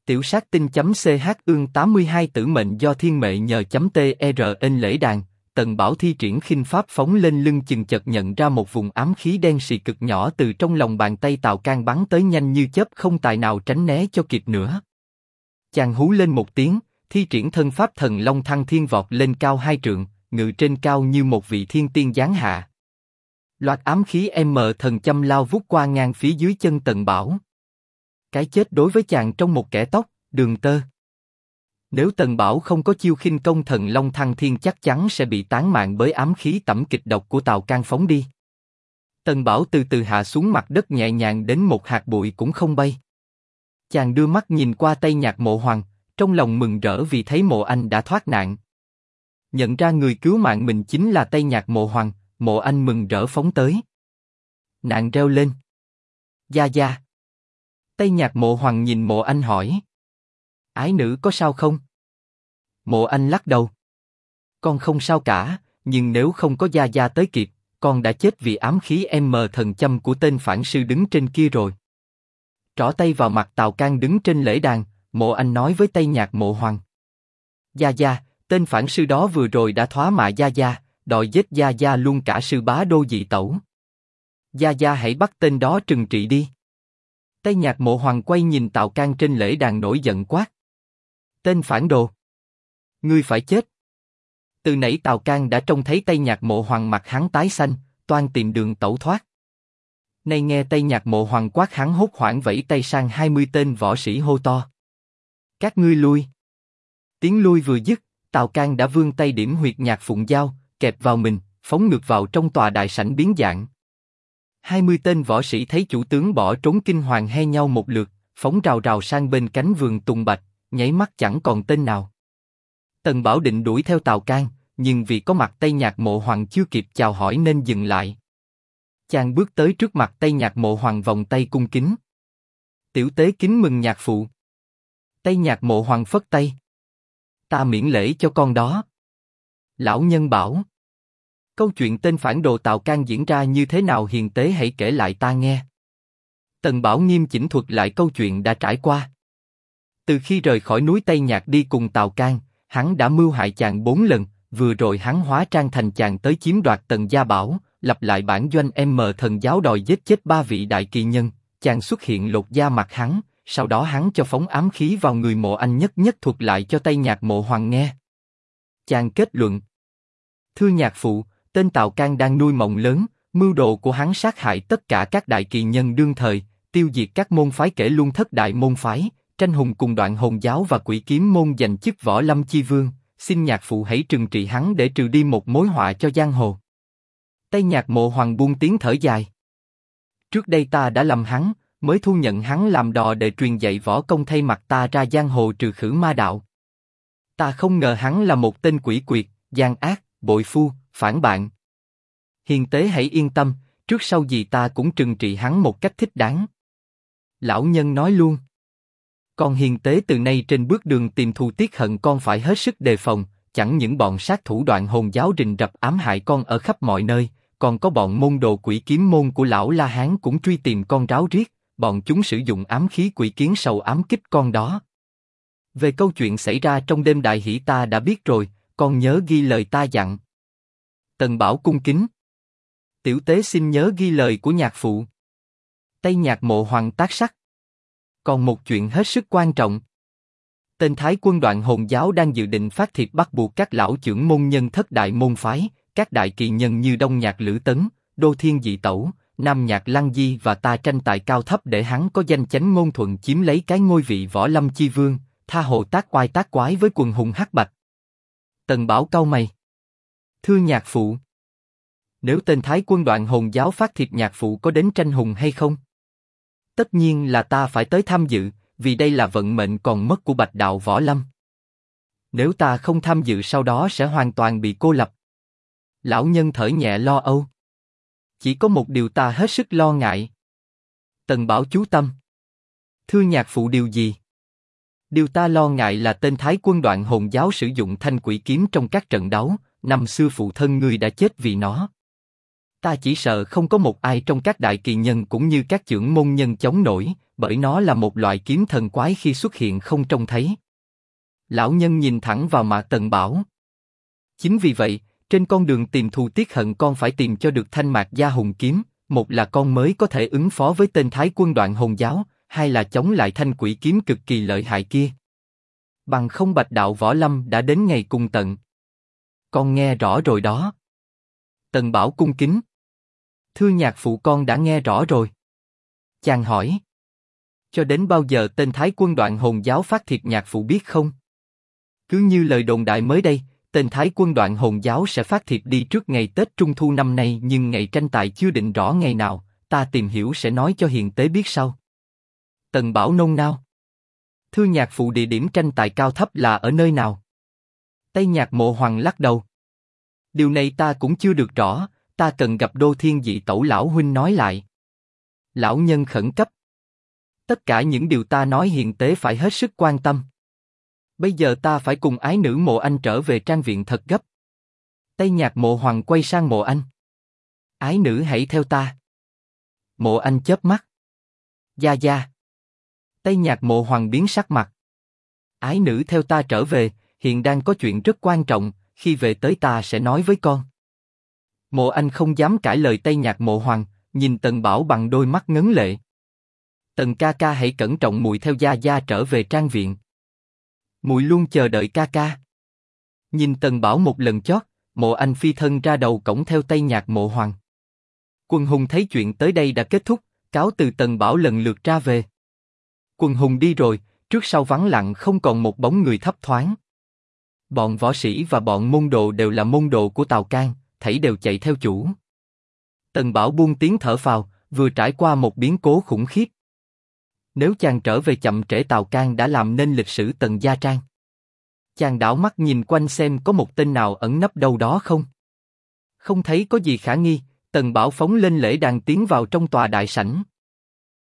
Tiểu sát tinh.ch ương 82 tử mệnh do thiên mệnh nhờ.tr in lễ đàn, Tần Bảo thi triển khinh pháp phóng lên lưng chừng chợt nhận ra một vùng ám khí đen xì cực nhỏ từ trong lòng bàn tay Tào Can bắn tới nhanh như chớp không tài nào tránh né cho kịp nữa. Chàng hú lên một tiếng, thi triển thân pháp thần long thăng thiên vọt lên cao 2 trượng, ngự trên cao như một vị thiên tiên giáng hạ. Loạt ám khí thần châm lao vút qua ngang phía dưới chân Tần Bảo. Cái chết đối với chàng trong một kẻ tóc, đường tơ. Nếu Tần Bảo không có chiêu khinh công thần long thăng thiên chắc chắn sẽ bị tán mạng bởi ám khí tẩm kịch độc của Tào Can phóng đi. Tần Bảo từ từ hạ xuống mặt đất nhẹ nhàng đến một hạt bụi cũng không bay. Chàng đưa mắt nhìn qua Tây Nhạc Mộ Hoàng, trong lòng mừng rỡ vì thấy Mộ Anh đã thoát nạn. Nhận ra người cứu mạng mình chính là Tây Nhạc Mộ Hoàng, Mộ Anh mừng rỡ phóng tới. Nạn reo lên. Gia gia. Tây Nhạc Mộ Hoàng nhìn Mộ Anh hỏi. Ái nữ có sao không? Mộ Anh lắc đầu. Con không sao cả, nhưng nếu không có gia gia tới kịp, con đã chết vì ám khí thần châm của tên phản sư đứng trên kia rồi. Trỏ tay vào mặt Tào Can đứng trên lễ đàn, Mộ Anh nói với Tây Nhạc Mộ Hoàng. Gia gia, tên phản sư đó vừa rồi đã thoá mạ gia gia, đòi giết gia gia luôn cả sư bá Đô Dị Tẩu. Gia gia hãy bắt tên đó trừng trị đi. Tây Nhạc Mộ Hoàng quay nhìn Tào Can trên lễ đàn nổi giận quát. Tên phản đồ! Ngươi phải chết! Từ nãy Tào Can đã trông thấy Tây Nhạc Mộ Hoàng mặt hắn tái xanh, toan tìm đường tẩu thoát. Nay nghe Tây Nhạc Mộ Hoàng quát hắn hốt hoảng vẫy tay sang 20 tên võ sĩ hô to. Các ngươi lui! Tiếng lui vừa dứt, Tào Can đã vươn tay điểm huyệt Nhạc Phụng Giao, kẹp vào mình, phóng ngược vào trong tòa đại sảnh biến dạng. 20 tên võ sĩ thấy chủ tướng bỏ trốn kinh hoàng he nhau một lượt, phóng rào rào sang bên cánh vườn tùng bạch, nháy mắt chẳng còn tên nào. Tần Bảo định đuổi theo Tào Can, nhưng vì có mặt Tây Nhạc Mộ Hoàng chưa kịp chào hỏi nên dừng lại. Chàng bước tới trước mặt Tây Nhạc Mộ Hoàng vòng tay cung kính. Tiểu tế kính mừng nhạc phụ. Tây Nhạc Mộ Hoàng phất tay. Ta miễn lễ cho con đó. Lão nhân bảo. Câu chuyện tên phản đồ Tào Can diễn ra như thế nào hiền tế hãy kể lại ta nghe. Tần Bảo nghiêm chỉnh thuật lại câu chuyện đã trải qua. Từ khi rời khỏi núi Tây Nhạc đi cùng Tào Can, hắn đã mưu hại chàng 4 lần, vừa rồi hắn hóa trang thành chàng tới chiếm đoạt Tần Gia Bảo, lập lại bản doanh thần giáo đòi giết chết 3 vị đại kỳ nhân, chàng xuất hiện lột da mặt hắn, sau đó hắn cho phóng ám khí vào người Mộ Anh nhất thuật lại cho Tây Nhạc Mộ Hoàng nghe. Chàng kết luận. Thưa nhạc phụ, tên Tào Can đang nuôi mộng lớn, mưu đồ của hắn sát hại tất cả các đại kỳ nhân đương thời, tiêu diệt các môn phái kể luôn thất đại môn phái, tranh hùng cùng Đoạn Hồn giáo và Quỷ Kiếm môn giành chức võ lâm chi vương, xin nhạc phụ hãy trừng trị hắn để trừ đi một mối họa cho giang hồ. Tây Nhạc Mộ Hoàng buông tiếng thở dài. Trước đây ta đã lầm hắn, mới thu nhận hắn làm đò để truyền dạy võ công thay mặt ta ra giang hồ trừ khử ma đạo. Ta không ngờ hắn là một tên quỷ quyệt, gian ác, bội phu, phản bạn. Hiền tế hãy yên tâm, trước sau gì ta cũng trừng trị hắn một cách thích đáng. Lão nhân nói luôn. Còn hiền tế từ nay trên bước đường tìm thù tiết hận con phải hết sức đề phòng, chẳng những bọn sát thủ Đoạn Hồn giáo rình rập ám hại con ở khắp mọi nơi, còn có bọn môn đồ Quỷ Kiếm môn của lão La Hán cũng truy tìm con ráo riết, bọn chúng sử dụng ám khí quỷ kiến sầu ám kích con đó. Về câu chuyện xảy ra trong đêm đại hỷ ta đã biết rồi, con nhớ ghi lời ta dặn. Tần Bảo cung kính. Tiểu tế xin nhớ ghi lời của nhạc phụ. Tây Nhạc Mộ Hoàng tác sắc. Còn một chuyện hết sức quan trọng. Tên Thái quân Đoạn Hồn giáo đang dự định phát thiệp bắt buộc các lão trưởng môn nhân thất đại môn phái, các đại kỳ nhân như Đông Nhạc Lữ Tấn, Đô Thiên Dị Tẩu, Nam Nhạc Lăng Di và ta tranh tài cao thấp để hắn có danh chánh ngôn thuận chiếm lấy cái ngôi vị võ lâm chi vương, tha hồ tác oai tác quái với quần hùng hắc bạch. Tần Bảo cau mày. Thưa nhạc phụ. Nếu tên Thái quân Đoạn Hồn giáo phát thiệp nhạc phụ có đến tranh hùng hay không? Tất nhiên là ta phải tới tham dự, vì đây là vận mệnh còn mất của bạch đạo võ lâm. Nếu ta không tham dự sau đó sẽ hoàn toàn bị cô lập. Lão nhân thở nhẹ lo âu. Chỉ có một điều ta hết sức lo ngại. Tần Bảo chú tâm. Thưa nhạc phụ điều gì? Điều ta lo ngại là tên Thái quân Đoạn Hồn giáo sử dụng thanh quỷ kiếm trong các trận đấu, năm xưa phụ thân ngươi đã chết vì nó. Ta chỉ sợ không có một ai trong các đại kỳ nhân cũng như các chưởng môn nhân chống nổi, bởi nó là một loại kiếm thần quái khi xuất hiện không trông thấy. Lão nhân nhìn thẳng vào Mạc Tần bảo. Chính vì vậy, trên con đường tìm thù tiết hận con phải tìm cho được thanh mạc gia hùng kiếm, một là con mới có thể ứng phó với tên Thái Quân Đoạn Hồn Giáo, hai là chống lại thanh quỷ kiếm cực kỳ lợi hại kia. Bằng không Bạch đạo võ lâm đã đến ngày cùng tận. Con nghe rõ rồi đó. Tần Bảo cung kính. Thưa nhạc phụ con đã nghe rõ rồi. Chàng hỏi. Cho đến bao giờ tên Thái Quân Đoạn Hồn Giáo phát thiệt nhạc phụ biết không? Cứ như lời đồn đại mới đây, tên Thái Quân Đoạn Hồn Giáo sẽ phát thiệt đi trước ngày Tết Trung Thu năm nay, nhưng ngày tranh tài chưa định rõ ngày nào, ta tìm hiểu sẽ nói cho hiền tế biết sau. Tần Bảo nôn nao. Thưa nhạc phụ, địa điểm tranh tài cao thấp là ở nơi nào? Tây Nhạc Mộ Hoàng lắc đầu. Điều này ta cũng chưa được rõ, ta cần gặp Đô Thiên Dị Tẩu lão huynh nói lại. Lão nhân khẩn cấp. Tất cả những điều ta nói hiền tế phải hết sức quan tâm. Bây giờ ta phải cùng ái nữ Mộ Anh trở về trang viện thật gấp. Tây Nhạc Mộ Hoàng quay sang Mộ Anh. Ái nữ hãy theo ta. Mộ Anh chớp mắt. Gia gia. Tây Nhạc Mộ Hoàng biến sắc mặt. Ái nữ theo ta trở về, hiện đang có chuyện rất quan trọng, khi về tới ta sẽ nói với con. Mộ Anh không dám cãi lời Tây Nhạc Mộ Hoàng, nhìn Tần Bảo bằng đôi mắt ngấn lệ. Tần ca ca hãy cẩn trọng muội theo gia gia trở về trang viện. Muội luôn chờ đợi ca ca. Nhìn Tần Bảo một lần chót, Mộ Anh phi thân ra đầu cổng theo Tây Nhạc Mộ Hoàng. Quần hùng thấy chuyện tới đây đã kết thúc, cáo từ Tần Bảo lần lượt ra về. Quần hùng đi rồi, trước sau vắng lặng không còn một bóng người thấp thoáng. Bọn võ sĩ và bọn môn đồ đều là môn đồ của Tào Cang, thảy đều chạy theo chủ. Tần Bảo buông tiếng thở phào, vừa trải qua một biến cố khủng khiếp. Nếu chàng trở về chậm trễ, Tào Cang đã làm nên lịch sử Tần gia trang. Chàng đảo mắt nhìn quanh xem có một tên nào ẩn nấp đâu đó không. Không thấy có gì khả nghi, Tần Bảo phóng lên lễ đàn tiến vào trong tòa đại sảnh.